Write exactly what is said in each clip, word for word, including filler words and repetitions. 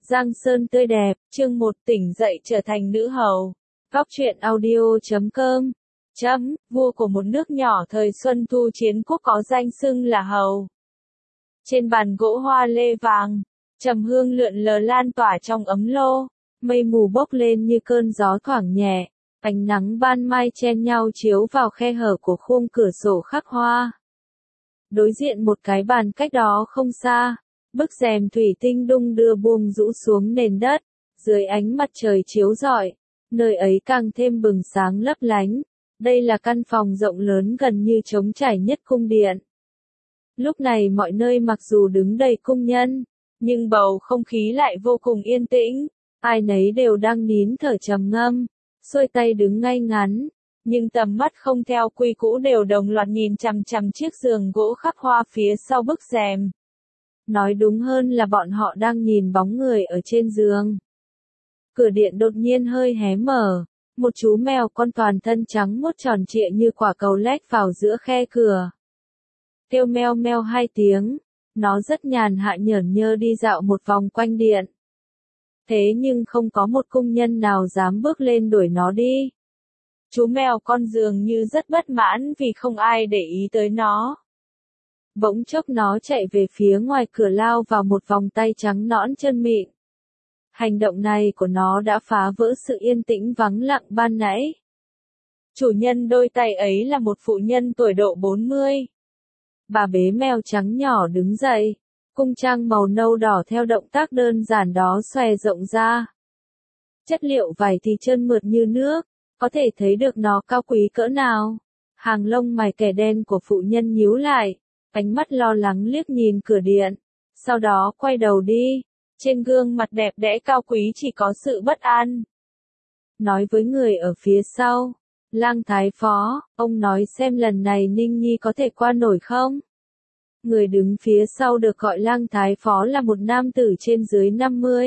Giang Sơn tươi đẹp, chương một tỉnh dậy trở thành nữ hầu. Góc truyện audio chấm com. Chấm, vua của một nước nhỏ thời Xuân Thu Chiến Quốc có danh xưng là hầu. Trên bàn gỗ hoa lê vàng, trầm hương lượn lờ lan tỏa trong ấm lô, mây mù bốc lên như cơn gió thoảng nhẹ, ánh nắng ban mai chen nhau chiếu vào khe hở của khung cửa sổ khắc hoa. Đối diện một cái bàn cách đó không xa, bức rèm thủy tinh đung đưa buông rũ xuống nền đất, dưới ánh mặt trời chiếu rọi, nơi ấy càng thêm bừng sáng lấp lánh. Đây là căn phòng rộng lớn gần như trống trải nhất cung điện. Lúc này mọi nơi mặc dù đứng đầy cung nhân, nhưng bầu không khí lại vô cùng yên tĩnh, ai nấy đều đang nín thở trầm ngâm, xuôi tay đứng ngay ngắn, nhưng tầm mắt không theo quy cũ đều đồng loạt nhìn chằm chằm chiếc giường gỗ khắc hoa phía sau bức rèm. Nói đúng hơn là bọn họ đang nhìn bóng người ở trên giường. Cửa điện đột nhiên hơi hé mở, một chú mèo con toàn thân trắng muốt tròn trịa như quả cầu lách vào giữa khe cửa. Kêu meo meo hai tiếng, nó rất nhàn hạ nhởn nhơ đi dạo một vòng quanh điện. Thế nhưng không có một cung nhân nào dám bước lên đuổi nó đi. Chú mèo con dường như rất bất mãn vì không ai để ý tới nó. Bỗng chốc nó chạy về phía ngoài cửa lao vào một vòng tay trắng nõn chân mịn. Hành động này của nó đã phá vỡ sự yên tĩnh vắng lặng ban nãy. Chủ nhân đôi tay ấy là một phụ nhân tuổi độ bốn mươi. Bà bế mèo trắng nhỏ đứng dậy, cung trang màu nâu đỏ theo động tác đơn giản đó xòe rộng ra. Chất liệu vải thì trơn mượt như nước, có thể thấy được nó cao quý cỡ nào. Hàng lông mày kẻ đen của phụ nhân nhíu lại, ánh mắt lo lắng liếc nhìn cửa điện, sau đó quay đầu đi. Trên gương mặt đẹp đẽ cao quý chỉ có sự bất an. Nói với người ở phía sau, Lang Thái Phó, ông nói xem lần này Ninh Nhi có thể qua nổi không? Người đứng phía sau được gọi Lang Thái Phó là một nam tử trên dưới năm mươi.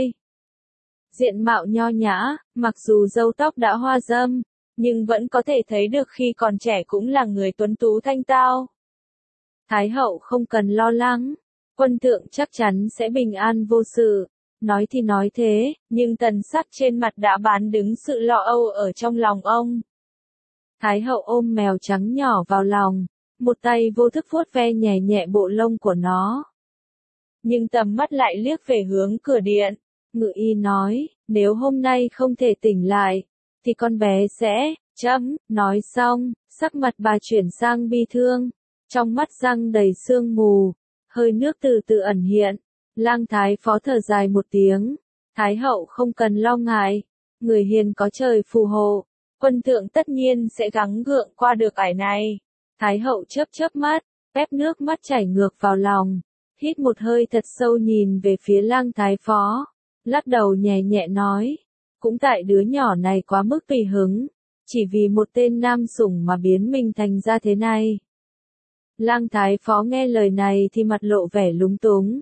Diện mạo nho nhã, mặc dù râu tóc đã hoa râm, nhưng vẫn có thể thấy được khi còn trẻ cũng là người tuấn tú thanh tao. Thái hậu không cần lo lắng. Quân thượng chắc chắn sẽ bình an vô sự. Nói thì nói thế, nhưng tần sắc trên mặt đã bán đứng sự lo âu ở trong lòng ông. Thái hậu ôm mèo trắng nhỏ vào lòng, một tay vô thức vuốt ve nhẹ nhẹ bộ lông của nó. Nhưng tầm mắt lại liếc về hướng cửa điện, ngự y nói, nếu hôm nay không thể tỉnh lại, thì con bé sẽ, chấm, nói xong, sắc mặt bà chuyển sang bi thương, trong mắt răng đầy sương mù. Hơi nước từ từ ẩn hiện, Lang Thái Phó thở dài một tiếng, Thái hậu không cần lo ngại, người hiền có trời phù hộ, quân thượng tất nhiên sẽ gắng gượng qua được ải này. Thái hậu chớp chớp mắt, ép nước mắt chảy ngược vào lòng, hít một hơi thật sâu nhìn về phía Lang Thái Phó, lắc đầu nhẹ nhẹ nói, cũng tại đứa nhỏ này quá mức tùy hứng, chỉ vì một tên nam sủng mà biến mình thành ra thế này. Lang Thái Phó nghe lời này thì mặt lộ vẻ lúng túng.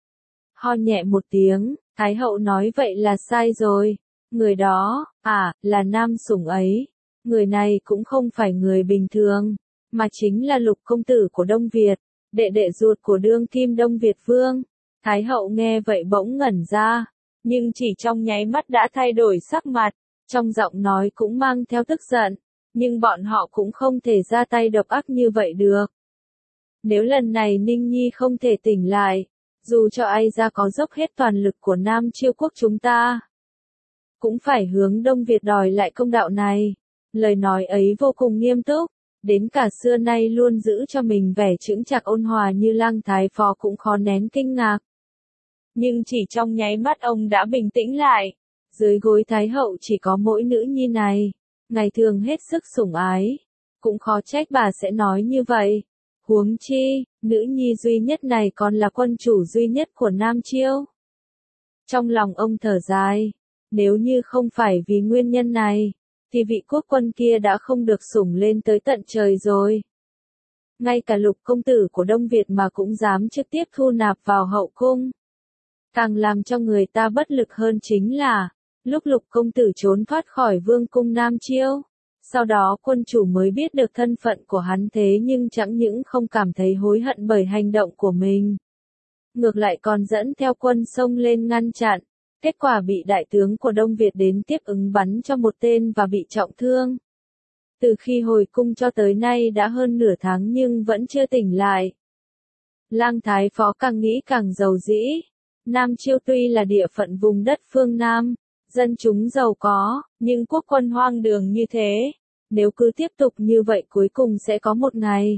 Ho nhẹ một tiếng, Thái hậu nói vậy là sai rồi. Người đó, à, là nam sủng ấy. Người này cũng không phải người bình thường, mà chính là Lục công tử của Đông Việt, đệ đệ ruột của đương kim Đông Việt vương. Thái hậu nghe vậy bỗng ngẩn ra, nhưng chỉ trong nháy mắt đã thay đổi sắc mặt, trong giọng nói cũng mang theo tức giận, nhưng bọn họ cũng không thể ra tay độc ác như vậy được. Nếu lần này Ninh Nhi không thể tỉnh lại, dù cho ai ra có dốc hết toàn lực của Nam Chiêu quốc chúng ta, cũng phải hướng Đông Việt đòi lại công đạo này. Lời nói ấy vô cùng nghiêm túc, đến cả xưa nay luôn giữ cho mình vẻ chững chạc ôn hòa như Lang Thái Phó cũng khó nén kinh ngạc. Nhưng chỉ trong nháy mắt ông đã bình tĩnh lại, dưới gối Thái hậu chỉ có mỗi nữ nhi này, ngày thường hết sức sủng ái, cũng khó trách bà sẽ nói như vậy. Huống chi, nữ nhi duy nhất này còn là quân chủ duy nhất của Nam Chiêu. Trong lòng ông thở dài, nếu như không phải vì nguyên nhân này, thì vị quốc quân kia đã không được sủng lên tới tận trời rồi. Ngay cả Lục công tử của Đông Việt mà cũng dám trực tiếp thu nạp vào hậu cung. Càng làm cho người ta bất lực hơn chính là, lúc Lục công tử trốn thoát khỏi vương cung Nam Chiêu. Sau đó quân chủ mới biết được thân phận của hắn thế nhưng chẳng những không cảm thấy hối hận bởi hành động của mình. Ngược lại còn dẫn theo quân xông lên ngăn chặn, Kết quả bị đại tướng của Đông Việt đến tiếp ứng bắn cho một tên và bị trọng thương. Từ khi hồi cung cho tới nay đã hơn nửa tháng nhưng vẫn chưa tỉnh lại. Lang Thái Phó càng nghĩ càng giàu dĩ. Nam Chiêu tuy là địa phận vùng đất phương Nam, dân chúng giàu có, nhưng quốc quân hoang đường như thế. Nếu cứ tiếp tục như vậy cuối cùng sẽ có một ngày.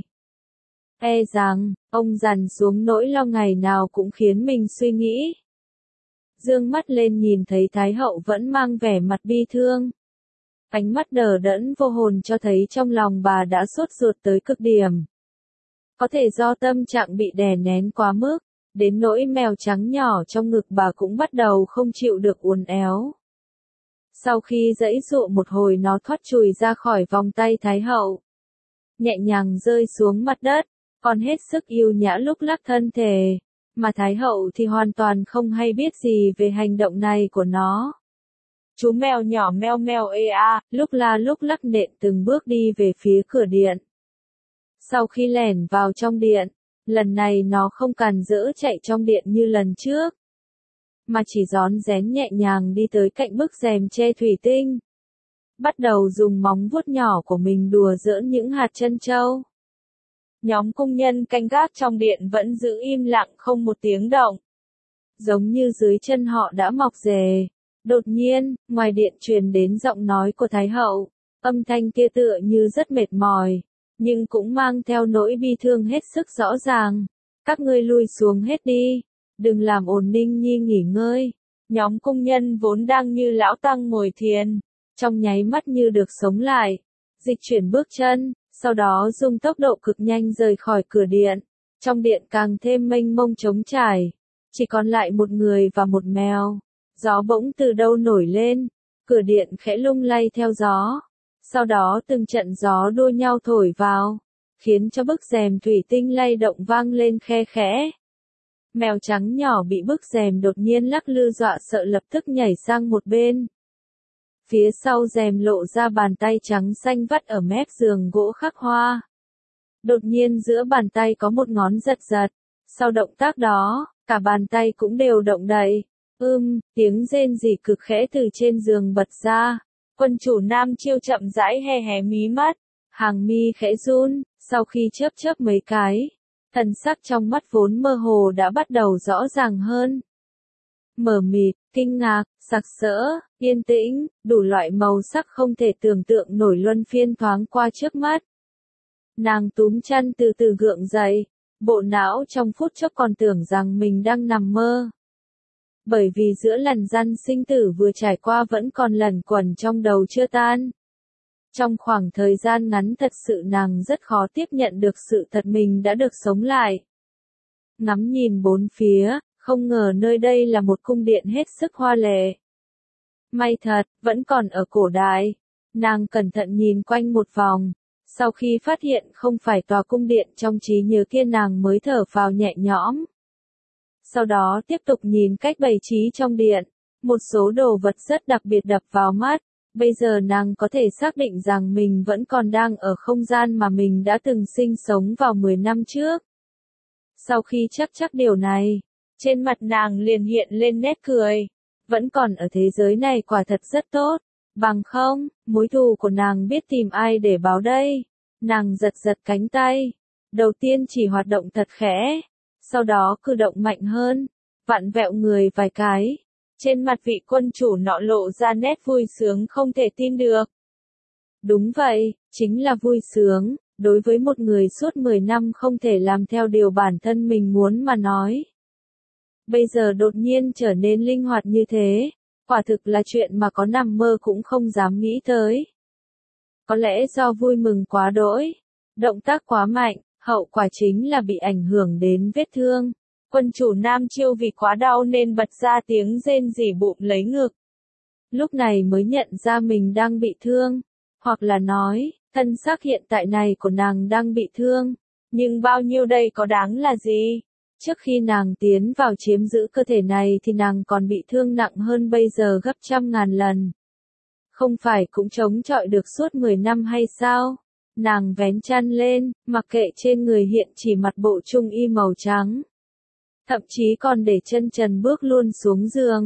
E rằng, ông dằn xuống nỗi lo ngày nào cũng khiến mình suy nghĩ. Dương mắt lên nhìn thấy Thái hậu vẫn mang vẻ mặt bi thương. Ánh mắt đờ đẫn vô hồn cho thấy trong lòng bà đã sốt ruột tới cực điểm. Có thể do tâm trạng bị đè nén quá mức, đến nỗi mèo trắng nhỏ trong ngực bà cũng bắt đầu không chịu được uốn éo. Sau khi giãy giụa một hồi nó thoát chùi ra khỏi vòng tay Thái hậu. Nhẹ nhàng rơi xuống mặt đất, còn hết sức yêu nhã lúc lắc thân thể. Mà Thái hậu thì hoàn toàn không hay biết gì về hành động này của nó. Chú mèo nhỏ meo meo ê a, lúc la lúc lắc nện từng bước đi về phía cửa điện. Sau khi lẻn vào trong điện, lần này nó không càn rỡ chạy trong điện như lần trước, mà chỉ rón rén nhẹ nhàng đi tới cạnh bức rèm che thủy tinh. Bắt đầu dùng móng vuốt nhỏ của mình đùa giỡn những hạt trân châu. Nhóm công nhân canh gác trong điện vẫn giữ im lặng không một tiếng động. Giống như dưới chân họ đã mọc rễ. Đột nhiên, ngoài điện truyền đến giọng nói của Thái hậu. Âm thanh kia tựa như rất mệt mỏi, nhưng cũng mang theo nỗi bi thương hết sức rõ ràng. Các ngươi lui xuống hết đi, đừng làm ồn Ninh Nhi nghỉ ngơi. Nhóm công nhân vốn đang như lão tăng ngồi thiền, trong nháy mắt như được sống lại, dịch chuyển bước chân, sau đó dùng tốc độ cực nhanh rời khỏi cửa điện. Trong điện càng thêm mênh mông trống trải, chỉ còn lại một người và một mèo. Gió bỗng từ đâu nổi lên, cửa điện khẽ lung lay theo gió. Sau đó từng trận gió đua nhau thổi vào, khiến cho bức rèm thủy tinh lay động vang lên khe khẽ. Mèo trắng nhỏ bị bức rèm đột nhiên lắc lư dọa sợ lập tức nhảy sang một bên. Phía sau rèm lộ ra bàn tay trắng xanh vắt ở mép giường gỗ khắc hoa. Đột nhiên giữa bàn tay có một ngón giật giật. Sau động tác đó, cả bàn tay cũng đều động đậy. Ưm, tiếng rên rỉ cực khẽ từ trên giường bật ra. Quân chủ Nam Chiêu chậm rãi hé hé mí mắt, hàng mi khẽ run, sau khi chớp chớp mấy cái, thần sắc trong mắt vốn mơ hồ đã bắt đầu rõ ràng hơn. Mờ mịt, kinh ngạc, sặc sỡ, yên tĩnh, đủ loại màu sắc không thể tưởng tượng nổi luân phiên thoáng qua trước mắt. Nàng túm chân từ từ gượng dậy, bộ não trong phút chốc còn tưởng rằng mình đang nằm mơ. Bởi vì giữa lần răn sinh tử vừa trải qua vẫn còn lẩn quẩn trong đầu chưa tan. Trong khoảng thời gian ngắn thật sự nàng rất khó tiếp nhận được sự thật mình đã được sống lại. Ngắm nhìn bốn phía, không ngờ nơi đây là một cung điện hết sức hoa lệ. May thật, vẫn còn ở cổ đại. Nàng cẩn thận nhìn quanh một vòng. Sau khi phát hiện không phải tòa cung điện trong trí nhớ kia nàng mới thở phào nhẹ nhõm. Sau đó tiếp tục nhìn cách bày trí trong điện. Một số đồ vật rất đặc biệt đập vào mắt. Bây giờ nàng có thể xác định rằng mình vẫn còn đang ở không gian mà mình đã từng sinh sống vào mười năm trước. Sau khi chắc chắc điều này, trên mặt nàng liền hiện lên nét cười. Vẫn còn ở thế giới này quả thật rất tốt. Bằng không, mối thù của nàng biết tìm ai để báo đây. Nàng giật giật cánh tay. Đầu tiên chỉ hoạt động thật khẽ. Sau đó cử động mạnh hơn. Vặn vẹo người vài cái. Trên mặt vị quân chủ nọ lộ ra nét vui sướng không thể tin được. Đúng vậy, chính là vui sướng, đối với một người suốt mười năm không thể làm theo điều bản thân mình muốn mà nói. Bây giờ đột nhiên trở nên linh hoạt như thế, quả thực là chuyện mà có nằm mơ cũng không dám nghĩ tới. Có lẽ do vui mừng quá đỗi, động tác quá mạnh, hậu quả chính là bị ảnh hưởng đến vết thương. Quân chủ Nam Chiêu vì quá đau nên bật ra tiếng rên rỉ bụng lấy ngực. Lúc này mới nhận ra mình đang bị thương, hoặc là nói, thân xác hiện tại này của nàng đang bị thương. Nhưng bao nhiêu đây có đáng là gì? Trước khi nàng tiến vào chiếm giữ cơ thể này thì nàng còn bị thương nặng hơn bây giờ gấp trăm ngàn lần. Không phải cũng chống chọi được suốt mười năm hay sao? Nàng vén chăn lên, mặc kệ trên người hiện chỉ mặc bộ trung y màu trắng. Thậm chí còn để chân trần bước luôn xuống giường.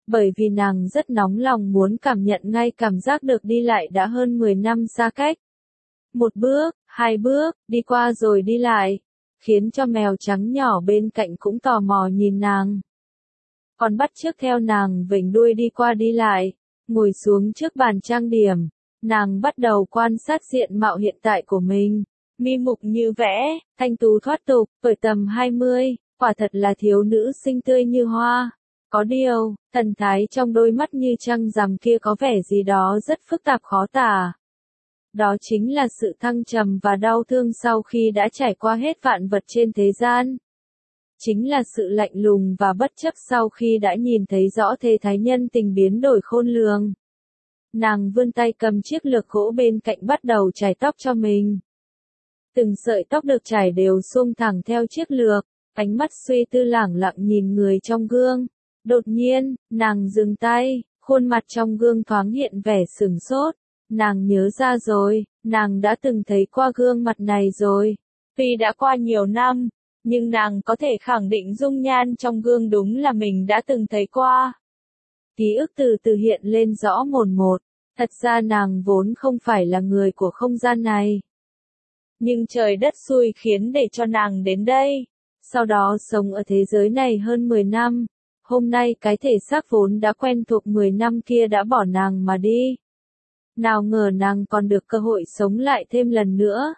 bởi vì nàng rất nóng lòng muốn cảm nhận ngay cảm giác được đi lại đã hơn mười năm xa cách. Một bước, hai bước, đi qua rồi đi lại, khiến cho mèo trắng nhỏ bên cạnh cũng tò mò nhìn nàng. Còn bắt chước theo nàng vểnh đuôi đi qua đi lại, ngồi xuống trước bàn trang điểm, nàng bắt đầu quan sát diện mạo hiện tại của mình. Mi mục như vẽ, thanh tú thoát tục, tuổi tầm hai mươi, quả thật là thiếu nữ xinh tươi như hoa. Có điều, thần thái trong đôi mắt như trăng rằm kia có vẻ gì đó rất phức tạp khó tả. Đó chính là sự thăng trầm và đau thương sau khi đã trải qua hết vạn vật trên thế gian. Chính là sự lạnh lùng và bất chấp sau khi đã nhìn thấy rõ thế thái nhân tình biến đổi khôn lường. Nàng vươn tay cầm chiếc lược gỗ bên cạnh bắt đầu chải tóc cho mình. Từng sợi tóc được trải đều xuông thẳng theo chiếc lược, ánh mắt suy tư lẳng lặng nhìn người trong gương. Đột nhiên, nàng dừng tay, khuôn mặt trong gương thoáng hiện vẻ sửng sốt. Nàng nhớ ra rồi, nàng đã từng thấy qua gương mặt này rồi. Tuy đã qua nhiều năm, nhưng nàng có thể khẳng định dung nhan trong gương đúng là mình đã từng thấy qua. Ký ức từ từ hiện lên rõ mồn một, thật ra nàng vốn không phải là người của không gian này. Nhưng trời đất xui khiến để cho nàng đến đây. Sau đó sống ở thế giới này hơn mười năm. Hôm nay cái thể xác vốn đã quen thuộc mười năm kia đã bỏ nàng mà đi. Nào ngờ nàng còn được cơ hội sống lại thêm lần nữa.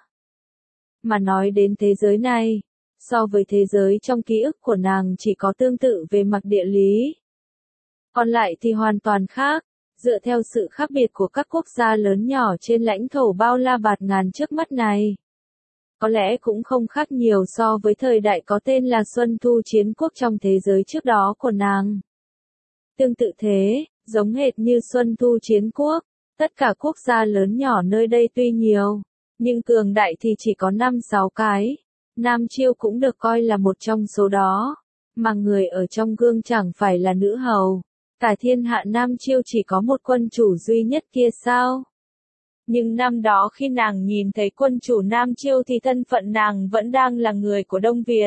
Mà nói đến thế giới này, so với thế giới trong ký ức của nàng chỉ có tương tự về mặt địa lý. Còn lại thì hoàn toàn khác, dựa theo sự khác biệt của các quốc gia lớn nhỏ trên lãnh thổ bao la bạt ngàn trước mắt này. Có lẽ cũng không khác nhiều so với thời đại có tên là Xuân Thu Chiến Quốc trong thế giới trước đó của nàng. Tương tự thế, giống hệt như Xuân Thu Chiến Quốc, tất cả quốc gia lớn nhỏ nơi đây tuy nhiều, nhưng cường đại thì chỉ có năm sáu cái. Nam Chiêu cũng được coi là một trong số đó, mà người ở trong gương chẳng phải là nữ hầu. Cả thiên hạ Nam Chiêu chỉ có một quân chủ duy nhất kia sao? Nhưng năm đó khi nàng nhìn thấy quân chủ Nam Chiêu thì thân phận nàng vẫn đang là người của Đông Việt.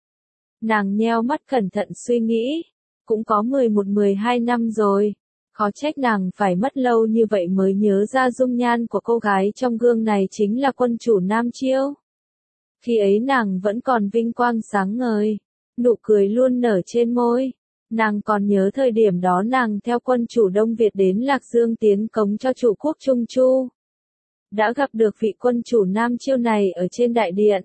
Nàng nheo mắt cẩn thận suy nghĩ, cũng có mười một mười hai năm rồi, khó trách nàng phải mất lâu như vậy mới nhớ ra dung nhan của cô gái trong gương này chính là quân chủ Nam Chiêu. Khi ấy nàng vẫn còn vinh quang sáng ngời, nụ cười luôn nở trên môi. Nàng còn nhớ thời điểm đó nàng theo quân chủ Đông Việt đến Lạc Dương tiến cống cho chủ quốc Trung Chu. Đã gặp được vị quân chủ Nam Chiêu này ở trên đại điện.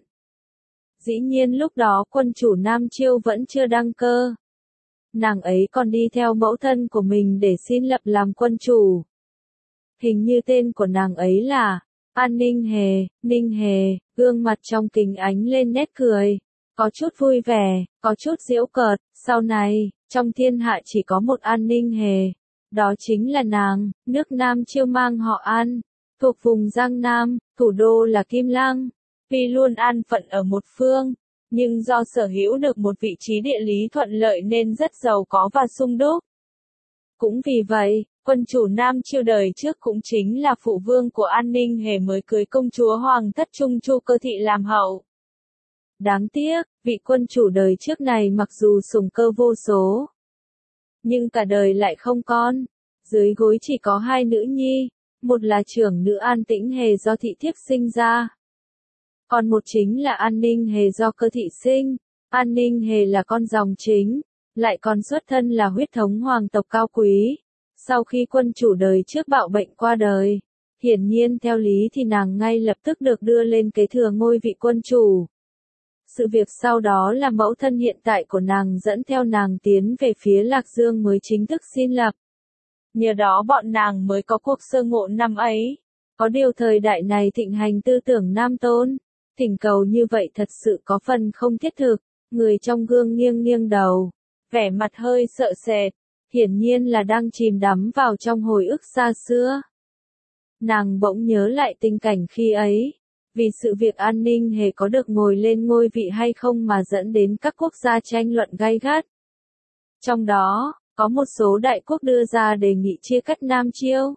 Dĩ nhiên lúc đó quân chủ Nam Chiêu vẫn chưa đăng cơ. Nàng ấy còn đi theo mẫu thân của mình để xin lập làm quân chủ. Hình như tên của nàng ấy là An Ninh Hề, Ninh Hề, gương mặt trong kính ánh lên nét cười. Có chút vui vẻ, có chút giễu cợt, sau này, trong thiên hạ chỉ có một An Ninh Hề. Đó chính là nàng, nước Nam Chiêu mang họ An, thuộc vùng Giang Nam, thủ đô là Kim Lăng. Tuy luôn an phận ở một phương, nhưng do sở hữu được một vị trí địa lý thuận lợi nên rất giàu có và sung túc. Cũng vì vậy, quân chủ Nam Chiêu đời trước cũng chính là phụ vương của An Ninh Hề mới cưới công chúa Hoàng thất Trung Chu Cơ Thị làm hậu. Đáng tiếc, vị quân chủ đời trước này mặc dù sủng cơ vô số, nhưng cả đời lại không con. Dưới gối chỉ có hai nữ nhi, một là trưởng nữ An Tĩnh Hề do thị thiếp sinh ra. Còn một chính là An Ninh Hề do Cơ Thị sinh. An Ninh Hề là con dòng chính, lại còn xuất thân là huyết thống hoàng tộc cao quý. Sau khi quân chủ đời trước bạo bệnh qua đời, hiển nhiên theo lý thì nàng ngay lập tức được đưa lên kế thừa ngôi vị quân chủ. Sự việc sau đó là mẫu thân hiện tại của nàng dẫn theo nàng tiến về phía Lạc Dương mới chính thức xin lập. Nhờ đó bọn nàng mới có cuộc sơ ngộ năm ấy. Có điều thời đại này thịnh hành tư tưởng nam tôn, thỉnh cầu như vậy thật sự có phần không thiết thực. Người trong gương nghiêng nghiêng đầu, vẻ mặt hơi sợ sệt, hiển nhiên là đang chìm đắm vào trong hồi ức xa xưa. Nàng bỗng nhớ lại tình cảnh khi ấy. Vì sự việc An Ninh Hề có được ngồi lên ngôi vị hay không mà dẫn đến các quốc gia tranh luận gay gắt. Trong đó, có một số đại quốc đưa ra đề nghị chia cắt Nam Chiêu.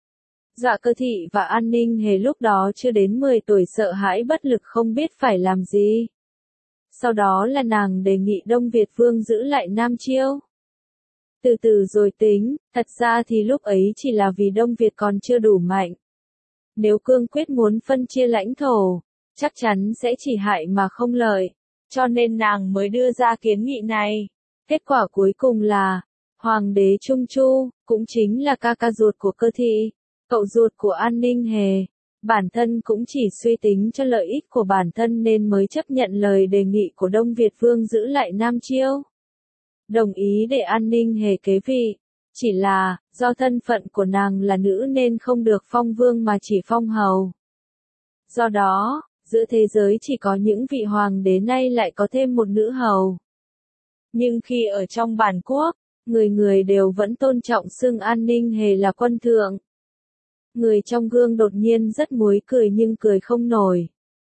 Dạ Cơ Thị và An Ninh Hề lúc đó chưa đến mười tuổi sợ hãi bất lực không biết phải làm gì. Sau đó là nàng đề nghị Đông Việt Vương giữ lại Nam Chiêu. từ từ rồi tính, thật ra thì lúc ấy chỉ là vì Đông Việt còn chưa đủ mạnh. Nếu cương quyết muốn phân chia lãnh thổ, chắc chắn sẽ chỉ hại mà không lợi, cho nên nàng mới đưa ra kiến nghị này. Kết quả cuối cùng là, Hoàng đế Trung Chu, cũng chính là ca ca ruột của Cơ Thị, cậu ruột của An Ninh Hề, bản thân cũng chỉ suy tính cho lợi ích của bản thân nên mới chấp nhận lời đề nghị của Đông Việt Vương giữ lại Nam Chiêu. Đồng ý để An Ninh Hề kế vị, chỉ là, do thân phận của nàng là nữ nên không được phong vương mà chỉ phong hầu. Do đó, giữa thế giới chỉ có những vị hoàng đế nay lại có thêm một nữ hầu. Nhưng khi ở trong bản quốc, người người đều vẫn tôn trọng xưng An Ninh Hề là quân thượng. Người trong gương đột nhiên rất muối cười nhưng cười không nổi.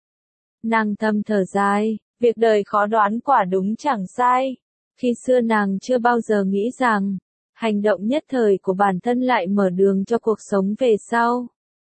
Nàng thầm thở dài, việc đời khó đoán quả đúng chẳng sai. Khi xưa nàng chưa bao giờ nghĩ rằng, hành động nhất thời của bản thân lại mở đường cho cuộc sống về sau.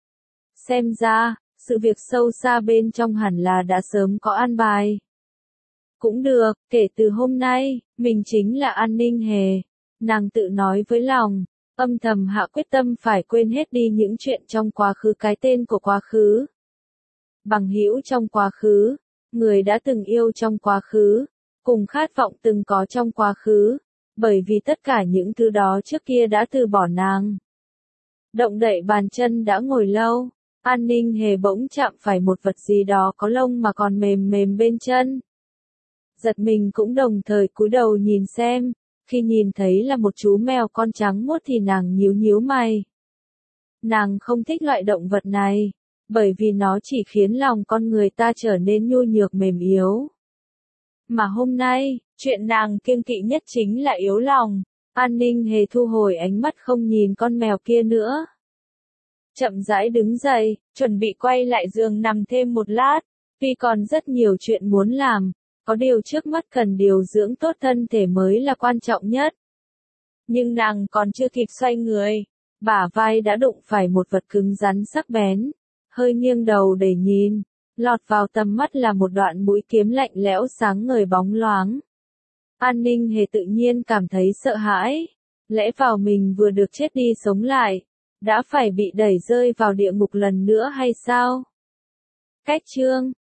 Xem ra, sự việc sâu xa bên trong hẳn là đã sớm có an bài. Cũng được, kể từ hôm nay, mình chính là An Ninh Hề. Nàng tự nói với lòng, âm thầm hạ quyết tâm phải quên hết đi những chuyện trong quá khứ, cái tên của quá khứ. Bằng hữu trong quá khứ, người đã từng yêu trong quá khứ, cùng khát vọng từng có trong quá khứ, bởi vì tất cả những thứ đó trước kia đã từ bỏ nàng. Động đậy bàn chân đã ngồi lâu, An Ninh Hề bỗng chạm phải một vật gì đó có lông mà còn mềm mềm bên chân. Giật mình cũng đồng thời cúi đầu nhìn xem, khi nhìn thấy là một chú mèo con trắng muốt thì nàng nhíu nhíu mày. Nàng không thích loại động vật này, bởi vì nó chỉ khiến lòng con người ta trở nên nhu nhược mềm yếu. Mà hôm nay, chuyện nàng kiêng kỵ nhất chính là yếu lòng. An Ninh Hề thu hồi ánh mắt không nhìn con mèo kia nữa. Chậm rãi đứng dậy, chuẩn bị quay lại giường nằm thêm một lát, vì còn rất nhiều chuyện muốn làm, có điều trước mắt cần điều dưỡng tốt thân thể mới là quan trọng nhất. Nhưng nàng còn chưa kịp xoay người, bả vai đã đụng phải một vật cứng rắn sắc bén, hơi nghiêng đầu để nhìn. Lọt vào tầm mắt là một đoạn mũi kiếm lạnh lẽo sáng ngời bóng loáng. An Ninh Hề tự nhiên cảm thấy sợ hãi. Lẽ vào mình vừa được chết đi sống lại, đã phải bị đẩy rơi vào địa ngục lần nữa hay sao? Cách chương